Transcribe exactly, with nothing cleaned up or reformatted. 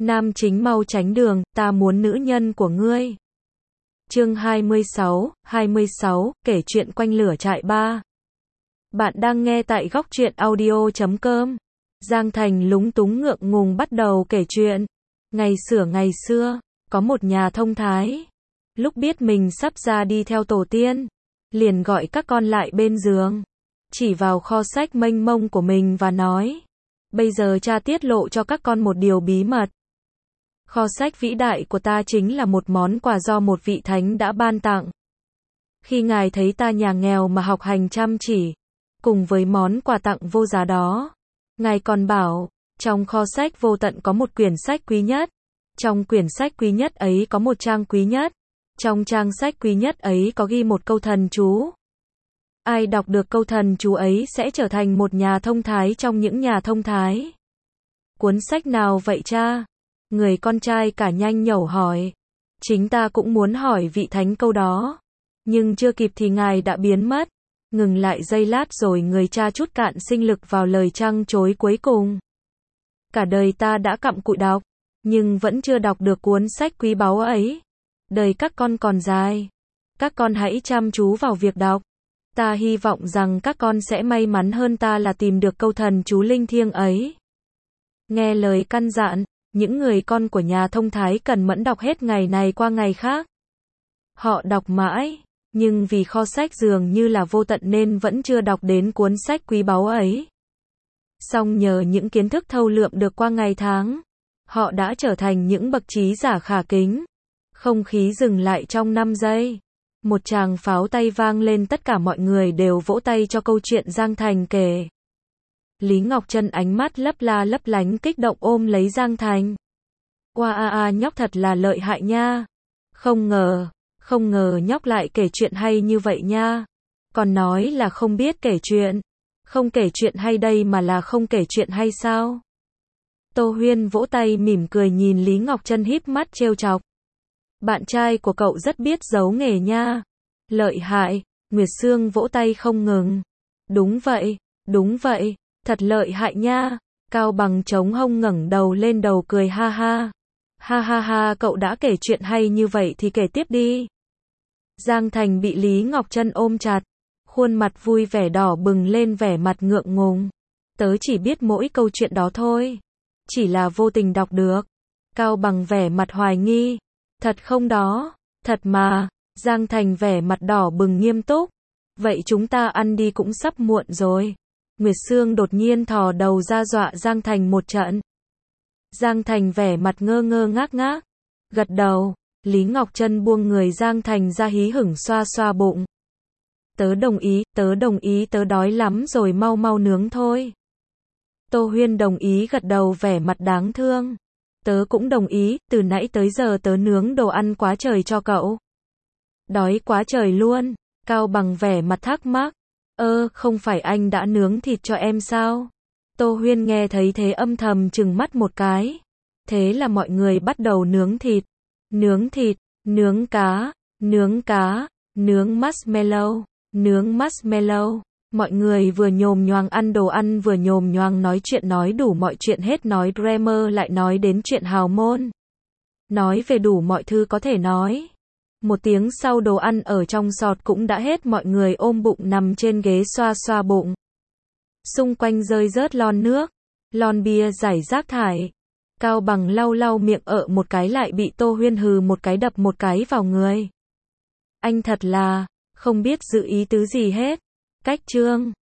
Nam chính mau tránh đường, ta muốn nữ nhân của ngươi. Chương hai mươi sáu, hai mươi sáu, kể chuyện quanh lửa trại ba. Bạn đang nghe tại góc truyện audio chấm com. Giang Thành lúng túng ngượng ngùng bắt đầu kể chuyện. Ngày xửa ngày xưa, có một nhà thông thái. Lúc biết mình sắp ra đi theo tổ tiên, liền gọi các con lại bên giường, chỉ vào kho sách mênh mông của mình và nói: bây giờ cha tiết lộ cho các con một điều bí mật. Kho sách vĩ đại của ta chính là một món quà do một vị thánh đã ban tặng. Khi ngài thấy ta nhà nghèo mà học hành chăm chỉ, cùng với món quà tặng vô giá đó, ngài còn bảo, trong kho sách vô tận có một quyển sách quý nhất. Trong quyển sách quý nhất ấy có một trang quý nhất. Trong trang sách quý nhất ấy có ghi một câu thần chú. Ai đọc được câu thần chú ấy sẽ trở thành một nhà thông thái trong những nhà thông thái. Cuốn sách nào vậy cha? Người con trai cả nhanh nhẩu hỏi. Chính ta cũng muốn hỏi vị thánh câu đó, nhưng chưa kịp thì ngài đã biến mất. Ngừng lại giây lát rồi người cha trút cạn sinh lực vào lời trăng trối cuối cùng. Cả đời ta đã cặm cụi đọc, nhưng vẫn chưa đọc được cuốn sách quý báu ấy. Đời các con còn dài. Các con hãy chăm chú vào việc đọc. Ta hy vọng rằng các con sẽ may mắn hơn ta là tìm được câu thần chú linh thiêng ấy. Nghe lời căn dặn, những người con của nhà thông thái cần mẫn đọc hết ngày này qua ngày khác. Họ đọc mãi, nhưng vì kho sách dường như là vô tận nên vẫn chưa đọc đến cuốn sách quý báu ấy. Song nhờ những kiến thức thâu lượm được qua ngày tháng, họ đã trở thành những bậc trí giả khả kính. Không khí dừng lại trong năm giây. Một tràng pháo tay vang lên, tất cả mọi người đều vỗ tay cho câu chuyện Giang Thành kể. Lý Ngọc Trân ánh mắt lấp la lấp lánh kích động ôm lấy Giang Thành. Oa a a, nhóc thật là lợi hại nha. Không ngờ, không ngờ nhóc lại kể chuyện hay như vậy nha. Còn nói là không biết kể chuyện. Không kể chuyện hay đây mà là không kể chuyện hay sao? Tô Huyên vỗ tay mỉm cười nhìn Lý Ngọc Trân híp mắt trêu chọc. Bạn trai của cậu rất biết giấu nghề nha. Lợi hại. Nguyệt Sương vỗ tay không ngừng. Đúng vậy, đúng vậy, thật lợi hại nha. Cao Bằng chống hông ngẩng đầu lên đầu cười ha ha. Ha ha ha, cậu đã kể chuyện hay như vậy thì kể tiếp đi. Giang Thành bị Lý Ngọc Trân ôm chặt, khuôn mặt vui vẻ đỏ bừng lên vẻ mặt ngượng ngùng. Tớ chỉ biết mỗi câu chuyện đó thôi. Chỉ là vô tình đọc được. Cao Bằng vẻ mặt hoài nghi. Thật không đó? Thật mà. Giang Thành vẻ mặt đỏ bừng nghiêm túc. Vậy chúng ta ăn đi, cũng sắp muộn rồi. Nguyệt Sương đột nhiên thò đầu ra dọa Giang Thành một trận. Giang Thành vẻ mặt ngơ ngơ ngác ngác, gật đầu. Lý Ngọc Trân buông người Giang Thành ra hí hửng xoa xoa bụng. Tớ đồng ý, tớ đồng ý, tớ đói lắm rồi, mau mau nướng thôi. Tô Huyên đồng ý gật đầu vẻ mặt đáng thương. Tớ cũng đồng ý, từ nãy tới giờ tớ nướng đồ ăn quá trời cho cậu. Đói quá trời luôn. Cao Bằng vẻ mặt thắc mắc. Ơ, không phải anh đã nướng thịt cho em sao? Tô Huyên nghe thấy thế âm thầm trừng mắt một cái. Thế là mọi người bắt đầu nướng thịt. Nướng thịt, nướng cá, nướng cá, nướng marshmallow, nướng marshmallow. Mọi người vừa nhồm nhoàng ăn đồ ăn vừa nhồm nhoàng nói chuyện, nói đủ mọi chuyện, hết nói grammar lại nói đến chuyện hào môn. Nói về đủ mọi thứ có thể nói. Một tiếng sau đồ ăn ở trong sọt cũng đã hết, mọi người ôm bụng nằm trên ghế xoa xoa bụng. Xung quanh rơi rớt lon nước, lon bia, rải rác thải. Cao Bằng lau lau miệng ợ một cái lại bị Tô Huyên hừ một cái đập một cái vào người. Anh thật là không biết giữ ý tứ gì hết. Cách chương